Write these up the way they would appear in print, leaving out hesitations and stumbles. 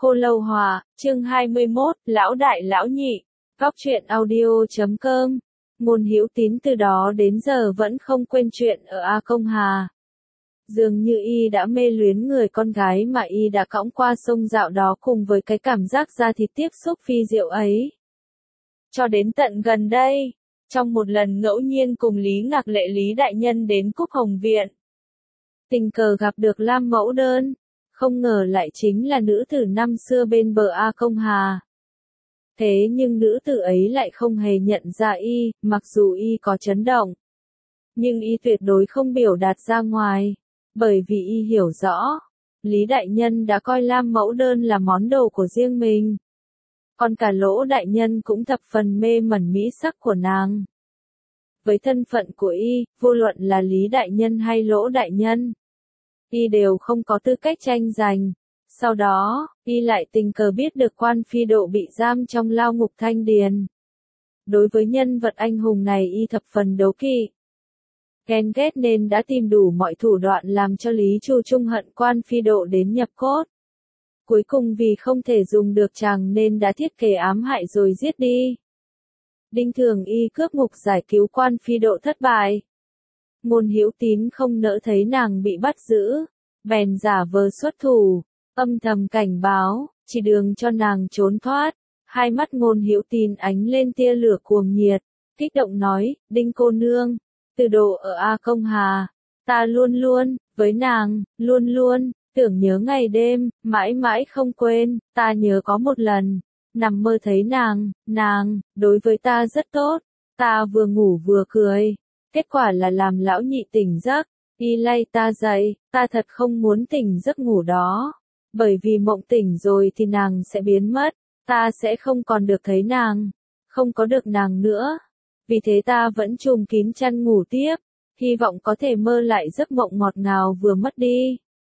Khô Lâu Hòa, chương 21, Lão Đại Lão Nhị. Góc truyện audio.com. Ngôn Hữu Tín từ đó đến giờ vẫn không quên chuyện ở A Công Hà. Dường như y đã mê luyến người con gái mà y đã cõng qua sông dạo đó cùng với cái cảm giác da thịt tiếp xúc phi diệu ấy. Cho đến tận gần đây, trong một lần ngẫu nhiên cùng Lý Ngạc Lệ Lý Đại Nhân đến Cúc Hồng Viện, tình cờ gặp được Lam Mẫu Đơn, không ngờ lại chính là nữ tử năm xưa bên bờ A Công Hà. Thế nhưng nữ tử ấy lại không hề nhận ra y, mặc dù y có chấn động. Nhưng y tuyệt đối không biểu đạt ra ngoài, bởi vì y hiểu rõ, Lý Đại Nhân đã coi Lam Mẫu Đơn là món đồ của riêng mình. Còn cả Lỗ Đại Nhân cũng thập phần mê mẩn mỹ sắc của nàng. Với thân phận của y, vô luận là Lý Đại Nhân hay Lỗ Đại Nhân, y đều không có tư cách tranh giành. Sau đó, y lại tình cờ biết được Quan Phi Độ bị giam trong lao ngục Thanh Điền. Đối với nhân vật anh hùng này y thập phần đố kỵ, ghen ghét nên đã tìm đủ mọi thủ đoạn làm cho Lý Chu trung hận Quan Phi Độ đến nhập cốt. Cuối cùng vì không thể dùng được chàng nên đã thiết kế ám hại rồi giết đi. Đinh Thường Y cướp ngục giải cứu Quan Phi Độ thất bại. Ngôn Hữu Tín không nỡ thấy nàng bị bắt giữ, bèn giả vờ xuất thủ, âm thầm cảnh báo, chỉ đường cho nàng trốn thoát. Hai mắt Ngôn Hữu Tín ánh lên tia lửa cuồng nhiệt, kích động nói, Đinh cô nương, từ độ ở A Công Hà, ta luôn luôn, với nàng, luôn luôn, tưởng nhớ ngày đêm, mãi mãi không quên. Ta nhớ có một lần, nằm mơ thấy nàng, đối với ta rất tốt, ta vừa ngủ vừa cười. Kết quả là làm lão nhị tỉnh giấc, y lay ta dậy, ta thật không muốn tỉnh giấc ngủ đó. Bởi vì mộng tỉnh rồi thì nàng sẽ biến mất, ta sẽ không còn được thấy nàng, không có được nàng nữa. Vì thế ta vẫn trùm kín chăn ngủ tiếp, hy vọng có thể mơ lại giấc mộng ngọt ngào vừa mất đi.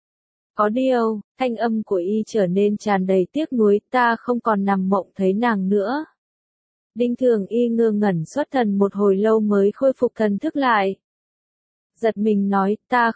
Có điều, thanh âm của y trở nên tràn đầy tiếc nuối, ta không còn nằm mộng thấy nàng nữa. Đinh Thường Y ngơ ngẩn xuất thần một hồi lâu mới khôi phục thần thức lại. Giật mình nói, ta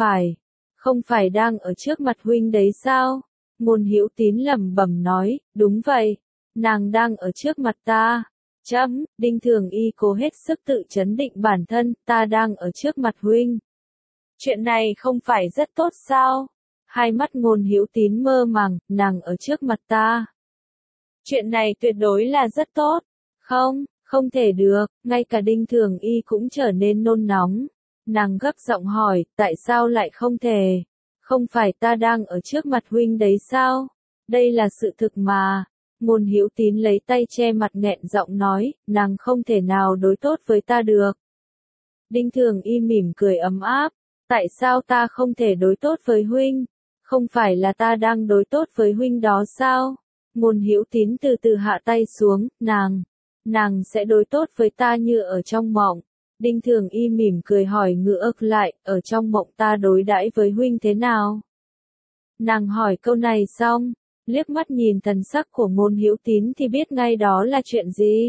không phải đang ở trước mặt huynh đấy sao? Ngôn Hữu Tín lẩm bẩm nói, đúng vậy, nàng đang ở trước mặt ta. Đinh Thường Y cố hết sức tự trấn định bản thân, ta đang ở trước mặt huynh. Chuyện này không phải rất tốt sao? Hai mắt Ngôn Hữu Tín mơ màng, nàng ở trước mặt ta. Chuyện này tuyệt đối là rất tốt. Không thể được, ngay cả Đinh Thường Y cũng trở nên nôn nóng. Nàng gấp giọng hỏi, tại sao lại không thể? Không phải ta đang ở trước mặt huynh đấy sao? Đây là sự thực mà. Ngôn Hữu Tín lấy tay che mặt nghẹn giọng nói, nàng không thể nào đối tốt với ta được. Đinh Thường Y mỉm cười ấm áp, tại sao ta không thể đối tốt với huynh? Không phải là ta đang đối tốt với huynh đó sao? Ngôn Hữu Tín từ từ hạ tay xuống, nàng sẽ đối tốt với ta như ở trong mộng. Đinh Thường Y mỉm cười hỏi ngược lại, ở trong mộng ta đối đãi với huynh thế nào? Nàng hỏi câu này xong, liếc mắt nhìn thần sắc của Ngôn Hữu Tín thì biết ngay đó là chuyện gì.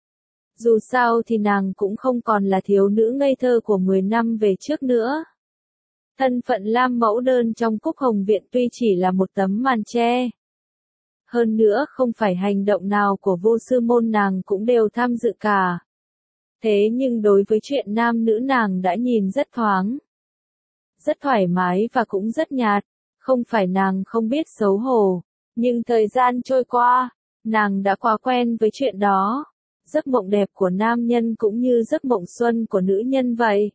Dù sao thì nàng cũng không còn là thiếu nữ ngây thơ của 10 năm về trước nữa. Thân phận Lam Mẫu Đơn trong Cúc Hồng Viện tuy chỉ là một tấm màn che. Hơn nữa không phải hành động nào của Vô Sư Môn nàng cũng đều tham dự cả. Thế nhưng đối với chuyện nam nữ nàng đã nhìn rất thoáng, rất thoải mái và cũng rất nhạt. Không phải nàng không biết xấu hổ, nhưng thời gian trôi qua, nàng đã quá quen với chuyện đó. Giấc mộng đẹp của nam nhân cũng như giấc mộng xuân của nữ nhân vậy.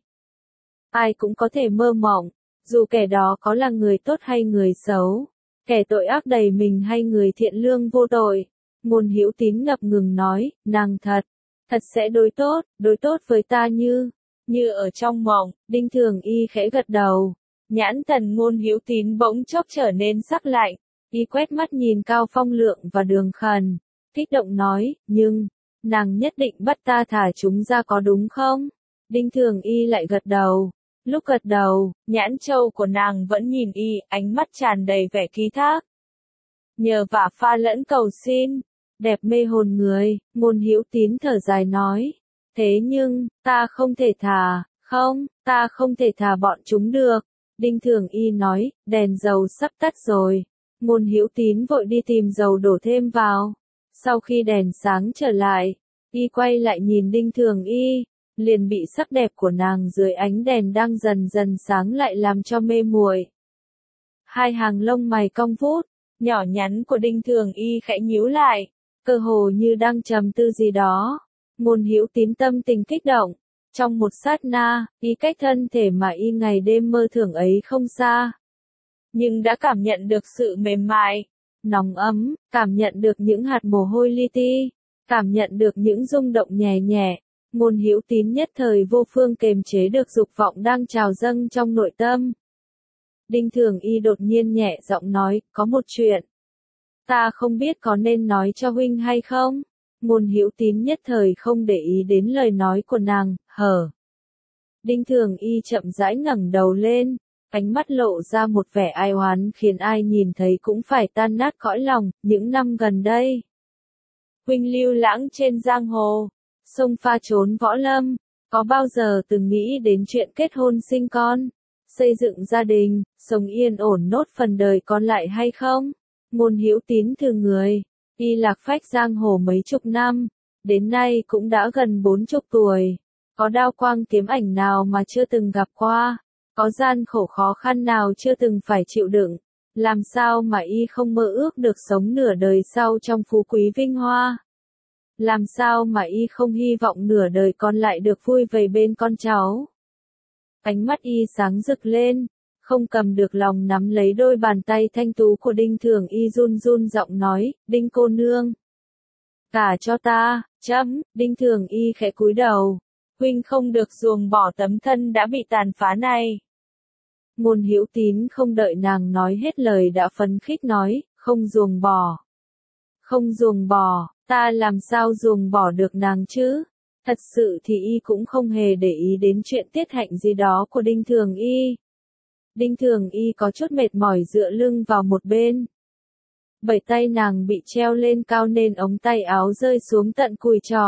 Ai cũng có thể mơ mộng, dù kẻ đó có là người tốt hay người xấu, kẻ tội ác đầy mình hay người thiện lương vô tội. Ngôn Hữu Tín ngập ngừng nói, nàng thật sẽ đối tốt với ta như ở trong mộng. Đinh Thường Y khẽ gật đầu, nhãn thần Ngôn Hữu Tín bỗng chốc trở nên sắc lạnh, y quét mắt nhìn Cao Phong Lượng và Đường Khẩn, kích động nói, nhưng, nàng nhất định bắt ta thả chúng ra có đúng không? Đinh Thường Y lại gật đầu. Lúc gật đầu, nhãn châu của nàng vẫn nhìn y, ánh mắt tràn đầy vẻ ký thác. Nhờ vả pha lẫn cầu xin, đẹp mê hồn người. Ngôn Hữu Tín thở dài nói. Thế nhưng, ta không thể thả bọn chúng được. Đinh Thường Y nói, đèn dầu sắp tắt rồi. Ngôn Hữu Tín vội đi tìm dầu đổ thêm vào. Sau khi đèn sáng trở lại, y quay lại nhìn Đinh Thường Y, liền bị sắc đẹp của nàng dưới ánh đèn đang dần dần sáng lại làm cho mê muội. Hai hàng lông mày cong vút, nhỏ nhắn của Đinh Thường Y khẽ nhíu lại, cơ hồ như đang trầm tư gì đó. Ngôn Hữu Tín tâm tình kích động, trong một sát na, y cách thân thể mà y ngày đêm mơ tưởng ấy không xa. Nhưng đã cảm nhận được sự mềm mại, nóng ấm, cảm nhận được những hạt mồ hôi li ti, cảm nhận được những rung động nhẹ nhẹ. Ngôn Hữu Tín nhất thời vô phương kềm chế được dục vọng đang trào dâng trong nội tâm. Đinh Thường Y đột nhiên nhẹ giọng nói, có một chuyện. Ta không biết có nên nói cho huynh hay không? Ngôn Hữu Tín nhất thời không để ý đến lời nói của nàng, hở. Đinh Thường Y chậm rãi ngẩng đầu lên, ánh mắt lộ ra một vẻ ai oán khiến ai nhìn thấy cũng phải tan nát cõi lòng. Những năm gần đây, huynh lưu lãng trên giang hồ, xông pha trốn võ lâm, có bao giờ từng nghĩ đến chuyện kết hôn sinh con, xây dựng gia đình, sống yên ổn nốt phần đời còn lại hay không? Ngôn Hữu Tín thừ người, y lạc phách giang hồ mấy chục năm, đến nay cũng đã gần 40 tuổi, có đao quang kiếm ảnh nào mà chưa từng gặp qua, có gian khổ khó khăn nào chưa từng phải chịu đựng, làm sao mà y không mơ ước được sống nửa đời sau trong phú quý vinh hoa? Làm sao mà y không hy vọng nửa đời còn lại được vui vầy bên con cháu? Ánh mắt y sáng rực lên, không cầm được lòng nắm lấy đôi bàn tay thanh tú của Đinh Thường Y run run giọng nói, Đinh cô nương. Gả cho ta, chấm, Đinh Thường Y khẽ cúi đầu, huynh không được ruồng bỏ tấm thân đã bị tàn phá này. Ngôn Hữu Tín không đợi nàng nói hết lời đã phấn khích nói, không ruồng bỏ. Không ruồng bỏ, ta làm sao ruồng bỏ được nàng chứ? Thật sự thì y cũng không hề để ý đến chuyện tiết hạnh gì đó của Đinh Thường Y. Đinh Thường Y có chút mệt mỏi dựa lưng vào một bên. Bảy tay nàng bị treo lên cao nên ống tay áo rơi xuống tận cùi trò,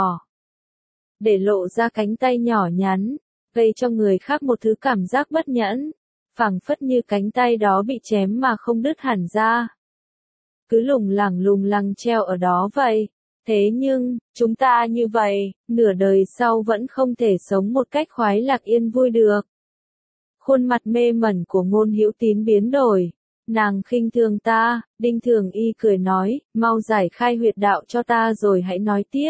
để lộ ra cánh tay nhỏ nhắn, gây cho người khác một thứ cảm giác bất nhẫn, phảng phất như cánh tay đó bị chém mà không đứt hẳn ra. Cứ lủng lẳng treo ở đó vậy. Thế nhưng, chúng ta như vậy, nửa đời sau vẫn không thể sống một cách khoái lạc yên vui được. Khuôn mặt mê mẩn của Ngôn Hữu Tín biến đổi. Nàng khinh thường ta, Đinh Thường Y cười nói, mau giải khai huyệt đạo cho ta rồi hãy nói tiếp.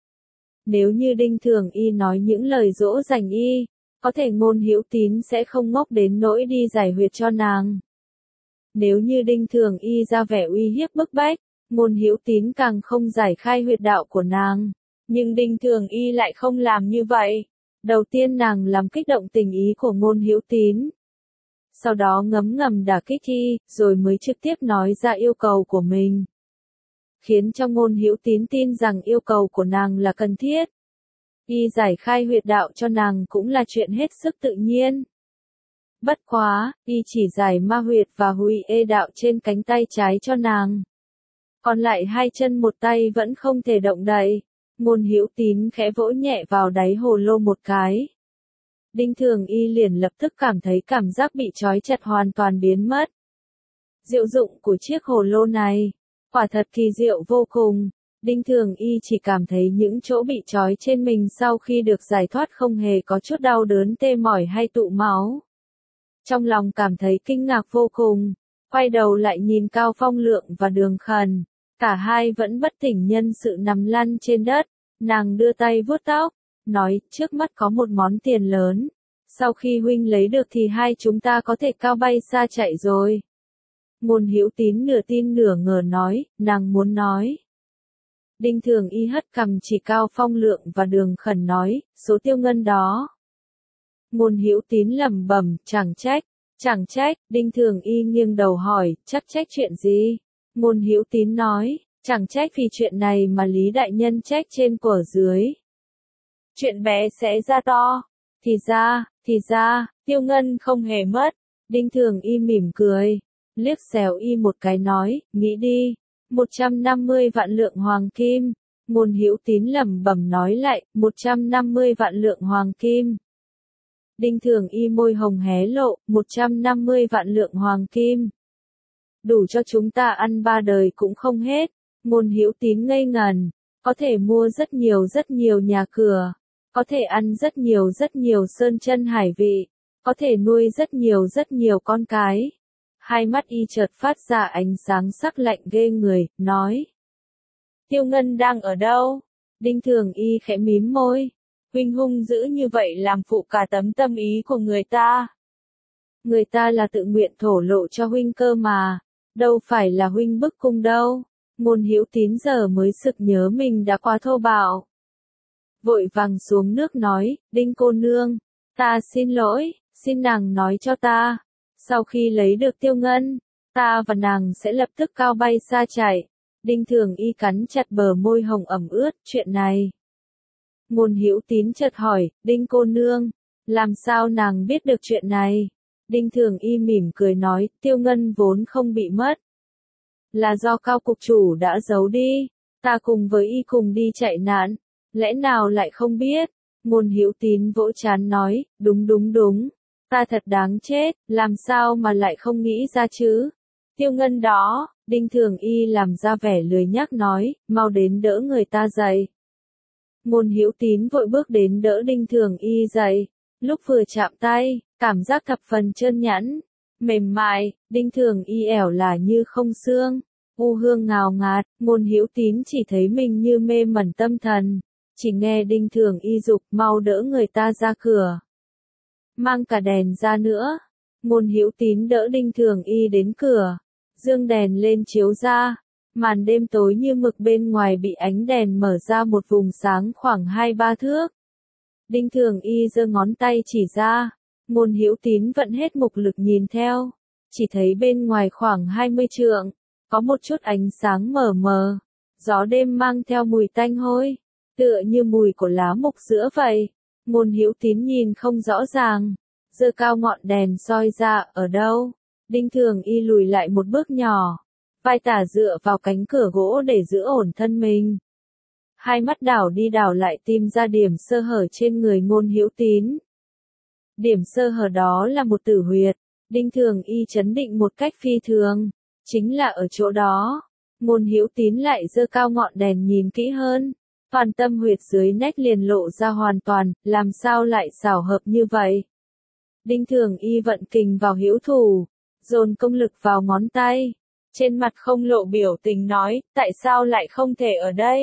Nếu như Đinh Thường Y nói những lời dỗ dành y, có thể Ngôn Hữu Tín sẽ không ngốc đến nỗi đi giải huyệt cho nàng. Nếu như Đinh Thường Y ra vẻ uy hiếp bức bách, Ngôn Hữu Tín càng không giải khai huyệt đạo của nàng. Nhưng Đinh Thường Y lại không làm như vậy. Đầu tiên nàng làm kích động tình ý của Ngôn Hữu Tín. Sau đó ngấm ngầm đả kích y, rồi mới trực tiếp nói ra yêu cầu của mình. Khiến cho Ngôn Hữu Tín tin rằng yêu cầu của nàng là cần thiết. Y giải khai huyệt đạo cho nàng cũng là chuyện hết sức tự nhiên. Bất quá, y chỉ giải ma huyệt và hủy ê đạo trên cánh tay trái cho nàng. Còn lại hai chân một tay vẫn không thể động đậy. Ngôn Hữu Tín khẽ vỗ nhẹ vào đáy hồ lô một cái. Đinh Thường Y liền lập tức cảm thấy cảm giác bị trói chặt hoàn toàn biến mất. Diệu dụng của chiếc hồ lô này, quả thật kỳ diệu vô cùng. Đinh Thường Y chỉ cảm thấy những chỗ bị trói trên mình sau khi được giải thoát không hề có chút đau đớn tê mỏi hay tụ máu. Trong lòng cảm thấy kinh ngạc vô cùng, quay đầu lại nhìn Cao Phong Lượng và Đường Khẩn. Cả hai vẫn bất tỉnh nhân sự nằm lăn trên đất, nàng đưa tay vuốt tóc, nói, trước mắt có một món tiền lớn. Sau khi huynh lấy được thì hai chúng ta có thể cao bay xa chạy rồi. Ngôn Hữu Tín nửa tin nửa ngờ nói, nàng muốn nói. Đinh Thường Y hất cằm chỉ Cao Phong Lượng và Đường Khẩn nói, số tiêu ngân đó. Ngôn Hữu Tín lẩm bẩm, chẳng trách, Đinh Thường Y nghiêng đầu hỏi, chắc trách chuyện gì? Ngôn Hữu Tín nói, chẳng trách vì chuyện này mà Lý Đại Nhân trách trên của dưới. Chuyện bé sẽ ra to. Thì ra, tiêu ngân không hề mất. Đinh Thường Y mỉm cười, liếc xéo y một cái nói, nghĩ đi, 150 vạn lượng hoàng kim. Ngôn Hữu Tín lẩm bẩm nói lại, 150 vạn lượng hoàng kim. Đinh Thường Y môi hồng hé lộ, 150 vạn lượng hoàng kim. đủ cho chúng ta ăn 3 đời cũng không hết. Ngôn Hữu Tín ngây ngần, có thể mua rất nhiều nhà cửa, có thể ăn rất nhiều sơn chân hải vị, có thể nuôi rất nhiều con cái. Hai mắt y chợt phát ra ánh sáng sắc lạnh ghê người, nói. Tiêu Ngân đang ở đâu? Đinh Thường Y khẽ mím môi. Huynh hung dữ như vậy làm phụ cả tấm tâm ý của người ta. Người ta là tự nguyện thổ lộ cho huynh cơ mà, đâu phải là huynh bức cung đâu. Ngôn Hữu Tín giờ mới sực nhớ mình đã quá thô bạo. Vội vàng xuống nước nói, Đinh cô nương, ta xin lỗi, xin nàng nói cho ta. Sau khi lấy được Tiêu Ngân, ta và nàng sẽ lập tức cao bay xa chạy. Đinh Thường Y cắn chặt bờ môi hồng ẩm ướt, chuyện này. Ngôn Hữu Tín chợt hỏi, Đinh cô nương, làm sao nàng biết được chuyện này? Đinh Thường Y mỉm cười nói, Tiêu Ngân vốn không bị mất. Là do Cao cục chủ đã giấu đi, ta cùng với y cùng đi chạy nạn, lẽ nào lại không biết? Ngôn Hữu Tín vỗ trán nói, đúng, ta thật đáng chết, làm sao mà lại không nghĩ ra chứ? Tiêu Ngân đó, Đinh Thường Y làm ra vẻ lười nhác nói, mau đến đỡ người ta dậy. Ngôn Hữu Tín vội bước đến đỡ Đinh Thường Y dậy, lúc vừa chạm tay, cảm giác thập phần trơn nhẵn, mềm mại, Đinh Thường Y ẻo là như không xương, u hương ngào ngạt. Ngôn Hữu Tín chỉ thấy mình như mê mẩn tâm thần, chỉ nghe Đinh Thường Y dục mau đỡ người ta ra cửa. Mang cả đèn ra nữa. Ngôn Hữu Tín đỡ Đinh Thường Y đến cửa, dương đèn lên chiếu ra, màn đêm tối như mực bên ngoài bị ánh đèn mở ra một vùng sáng khoảng 2-3 thước. Đinh Thường Y giơ ngón tay chỉ ra, Ngôn Hữu Tín vận hết mục lực nhìn theo, chỉ thấy bên ngoài khoảng 20 trượng, có một chút ánh sáng mờ mờ, gió đêm mang theo mùi tanh hôi, tựa như mùi của lá mục giữa vậy. Ngôn Hữu Tín nhìn không rõ ràng, giơ cao ngọn đèn soi ra, ở đâu? Đinh Thường Y lùi lại một bước nhỏ, vai tả dựa vào cánh cửa gỗ để giữ ổn thân mình. Hai mắt đảo đi đảo lại tìm ra điểm sơ hở trên người Ngôn Hữu Tín. Điểm sơ hở đó là một tử huyệt. Đinh Thường Y chấn định một cách phi thường, chính là ở chỗ đó. Ngôn Hữu Tín lại giơ cao ngọn đèn nhìn kỹ hơn, toàn tâm huyệt dưới nách liền lộ ra hoàn toàn, làm sao lại xảo hợp như vậy? Đinh Thường Y vận kình vào hữu thủ, dồn công lực vào ngón tay, trên mặt không lộ biểu tình nói, tại sao lại không thể ở đây?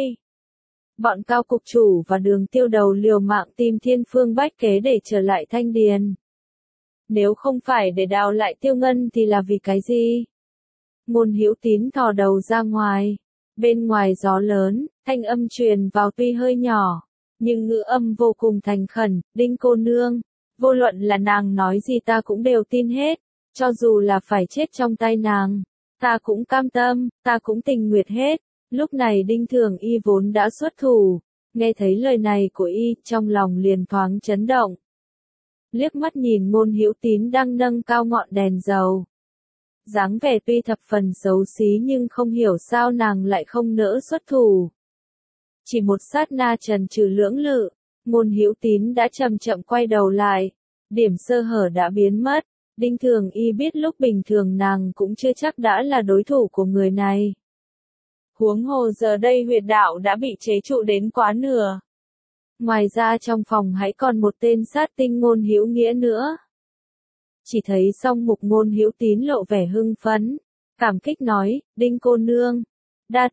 Bọn Cao cục chủ và Đường Tiêu đầu liều mạng tìm thiên phương bách kế để trở lại Thanh Điền. Nếu không phải để đào lại Tiêu Ngân thì là vì cái gì? Ngôn Hữu Tín thò đầu ra ngoài. Bên ngoài gió lớn, thanh âm truyền vào tuy hơi nhỏ, nhưng ngữ âm vô cùng thành khẩn, Đinh cô nương, vô luận là nàng nói gì ta cũng đều tin hết, cho dù là phải chết trong tay nàng, ta cũng cam tâm, ta cũng tình nguyện hết. Lúc này Đinh Thường Y vốn đã xuất thủ, nghe thấy lời này của y, trong lòng liền thoáng chấn động. Liếc mắt nhìn Ngôn Hữu Tín đang nâng cao ngọn đèn dầu. Dáng vẻ tuy thập phần xấu xí nhưng không hiểu sao nàng lại không nỡ xuất thủ. Chỉ một sát na trần trừ lưỡng lự, Ngôn Hữu Tín đã chậm chậm quay đầu lại, điểm sơ hở đã biến mất. Đinh Thường Y biết lúc bình thường nàng cũng chưa chắc đã là đối thủ của người này. Huống hồ giờ đây huyệt đạo đã bị chế trụ đến quá nửa. Ngoài ra trong phòng hãy còn một tên sát tinh Ngôn Hữu Nghĩa nữa. Chỉ thấy song mục Ngôn Hữu Tín lộ vẻ hưng phấn, cảm kích nói, Đinh cô nương, đa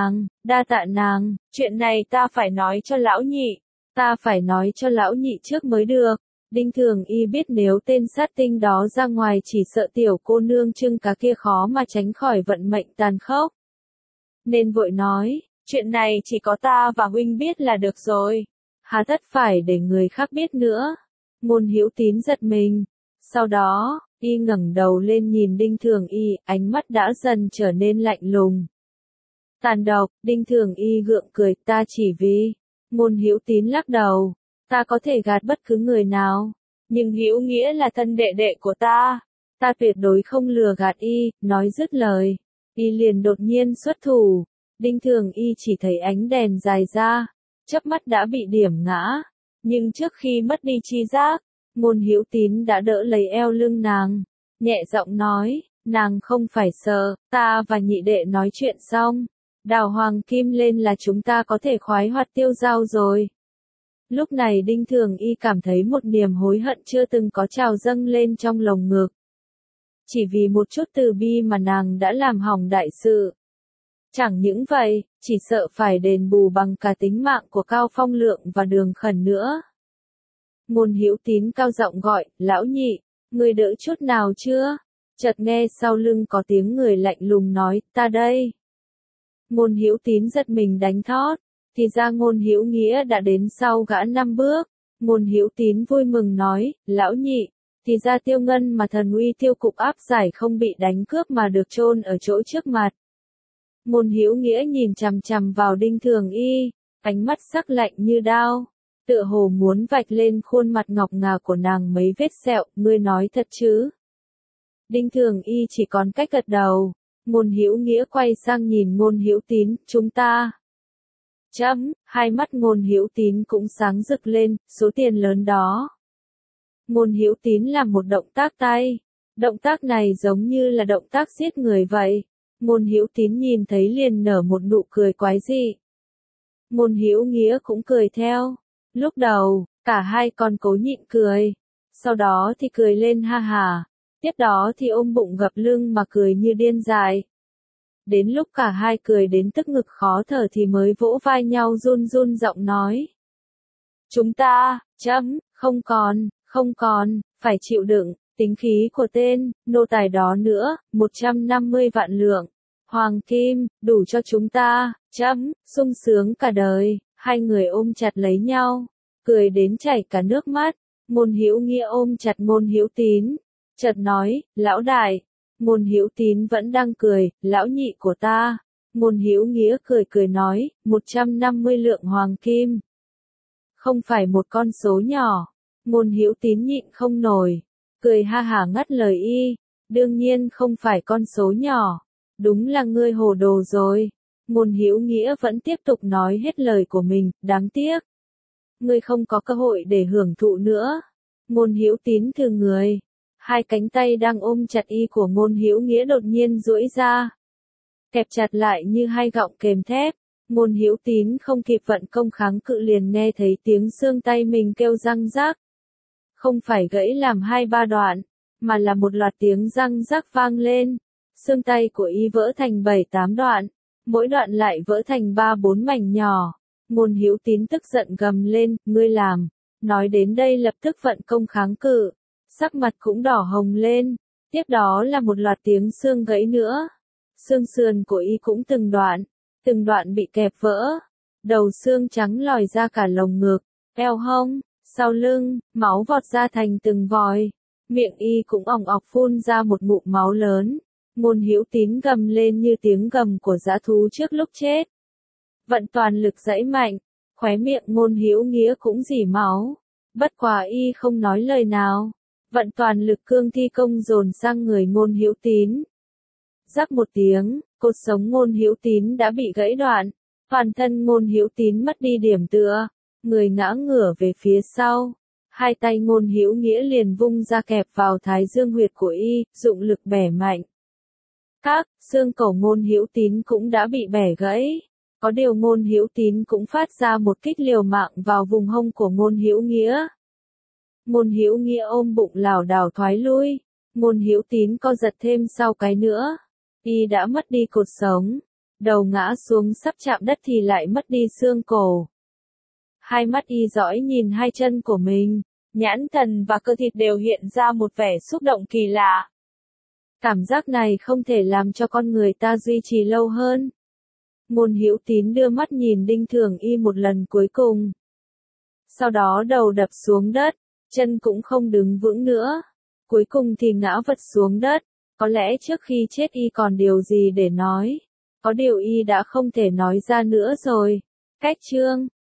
tạ nàng, chuyện này ta phải nói cho lão nhị trước mới được. Đinh Thường Y biết nếu tên sát tinh đó ra ngoài chỉ sợ tiểu cô nương Trưng Cá kia khó mà tránh khỏi vận mệnh tàn khốc. Nên vội nói, chuyện này chỉ có ta và huynh biết là được rồi, hà tất phải để người khác biết nữa. Ngôn Hữu Tín giật mình, sau đó, y ngẩng đầu lên nhìn Đinh Thường Y, ánh mắt đã dần trở nên lạnh lùng. Tàn độc, Đinh Thường Y gượng cười, ta chỉ vì. Ngôn Hữu Tín lắc đầu, ta có thể gạt bất cứ người nào, nhưng Hữu Nghĩa là thân đệ đệ của ta tuyệt đối không lừa gạt y. Nói dứt lời, y liền đột nhiên xuất thủ. Đinh Thường Y chỉ thấy ánh đèn dài ra, chớp mắt đã bị điểm ngã, nhưng trước khi mất đi chi giác, Ngôn Hữu Tín đã đỡ lấy eo lưng nàng, nhẹ giọng nói, Nàng không phải sợ, ta và nhị đệ nói chuyện xong. Đào hoàng kim lên là chúng ta có thể khoái hoạt tiêu dao rồi. Lúc này Đinh Thường Y cảm thấy một niềm hối hận chưa từng có trào dâng lên trong lồng ngực. Chỉ vì một chút từ bi mà nàng đã làm hỏng đại sự. Chẳng những vậy, chỉ sợ phải đền bù bằng cả tính mạng của Cao Phong Lượng và Đường Khẩn nữa. Ngôn Hữu Tín cao giọng gọi, lão nhị, người đỡ chút nào chưa? Chợt nghe sau lưng có tiếng người lạnh lùng nói, ta đây. Ngôn Hữu Tín giật mình đánh thót, thì ra Ngôn Hữu Nghĩa đã đến sau gã 5 bước. Ngôn Hữu Tín vui mừng nói, lão nhị, thì ra Tiêu Ngân mà thần uy Tiêu cục áp giải không bị đánh cướp mà được chôn ở chỗ trước mặt. Ngôn Hữu Nghĩa nhìn chằm chằm vào Đinh Thường Y, ánh mắt sắc lạnh như đao, tựa hồ muốn vạch lên khuôn mặt ngọc ngà của nàng mấy vết sẹo, ngươi nói thật chứ? Đinh Thường Y chỉ còn cách gật đầu. Ngôn Hữu Nghĩa quay sang nhìn Ngôn Hữu Tín, chúng ta. Hai mắt Ngôn Hữu Tín cũng sáng rực lên, số tiền lớn đó. Ngôn Hữu Tín làm một động tác tay. Động tác này giống như là động tác giết người vậy. Ngôn Hữu Tín nhìn thấy liền nở một nụ cười quái dị. Ngôn Hữu Nghĩa cũng cười theo. Lúc đầu, cả hai còn cố nhịn cười. Sau đó thì cười lên ha hà. Tiếp đó thì ôm bụng gập lưng mà cười như điên dại. Đến lúc cả hai cười đến tức ngực khó thở thì mới vỗ vai nhau run run giọng nói. Chúng ta, không còn, phải chịu đựng, tính khí của tên, nô tài đó nữa, 150 vạn lượng. Hoàng kim, đủ cho chúng ta, sung sướng cả đời. Hai người ôm chặt lấy nhau, cười đến chảy cả nước mắt. Ngôn Hữu Nghĩa ôm chặt Ngôn Hữu Tín, chợt nói, lão đại. Ngôn Hữu Tín vẫn đang cười, lão nhị của ta. Ngôn Hữu Nghĩa cười cười nói, 150 lượng hoàng kim. Không phải một con số nhỏ. Ngôn Hữu Tín nhịn không nổi, cười ha hả ngắt lời y, đương nhiên không phải con số nhỏ. Đúng là ngươi hồ đồ rồi. Ngôn Hữu Nghĩa vẫn tiếp tục nói hết lời của mình, đáng tiếc. Ngươi không có cơ hội để hưởng thụ nữa. Ngôn Hữu Tín thừ người. Hai cánh tay đang ôm chặt y của Ngôn Hữu Nghĩa đột nhiên duỗi ra. Kẹp chặt lại như hai gọng kềm thép. Ngôn Hữu Tín không kịp vận công kháng cự liền nghe thấy tiếng xương tay mình kêu răng rắc. Không phải gãy làm 2-3 đoạn, mà là một loạt tiếng răng rắc vang lên. Xương tay của y vỡ thành 7-8 đoạn, mỗi đoạn lại vỡ thành 3-4 mảnh nhỏ. Ngôn Hữu Tín tức giận gầm lên, ngươi làm. Nói đến đây lập tức vận công kháng cự. Sắc mặt cũng đỏ hồng lên, tiếp đó là một loạt tiếng xương gãy nữa. Xương sườn của y cũng từng đoạn bị kẹp vỡ. Đầu xương trắng lòi ra cả lồng ngực, eo hông, sau lưng, máu vọt ra thành từng vòi. Miệng y cũng ỏng ọc phun ra một ngụm máu lớn. Ngôn Hữu Tín gầm lên như tiếng gầm của dã thú trước lúc chết. Vận toàn lực giãy mạnh, khóe miệng Ngôn Hữu Nghĩa cũng rỉ máu. Bất quá y không nói lời nào. Vận toàn lực cương thi công dồn sang người Ngôn Hữu Tín. Rắc một tiếng, cột sống Ngôn Hữu Tín đã bị gãy đoạn. Toàn thân Ngôn Hữu Tín mất đi điểm tựa, người ngã ngửa về phía sau. Hai tay Ngôn Hữu Nghĩa liền vung ra kẹp vào thái dương huyệt của y, dụng lực bẻ mạnh. Xương cổ Ngôn Hữu Tín cũng đã bị bẻ gãy. Có điều Ngôn Hữu Tín cũng phát ra một kích liều mạng vào vùng hông của Ngôn Hữu Nghĩa. Ngôn Hữu Nghĩa ôm bụng lảo đảo thoái lui. Ngôn Hữu Tín co giật thêm sau cái nữa. Y đã mất đi cột sống. Đầu ngã xuống sắp chạm đất thì lại mất đi xương cổ. Hai mắt y dõi nhìn hai chân của mình. Nhãn thần và cơ thịt đều hiện ra một vẻ xúc động kỳ lạ. Cảm giác này không thể làm cho con người ta duy trì lâu hơn. Ngôn Hữu Tín đưa mắt nhìn Đinh Thường Y một lần cuối cùng. Sau đó đầu đập xuống đất, chân cũng không đứng vững nữa. Cuối cùng thì ngã vật xuống đất. Có lẽ trước khi chết y còn điều gì để nói. Có điều y đã không thể nói ra nữa rồi. Cách chương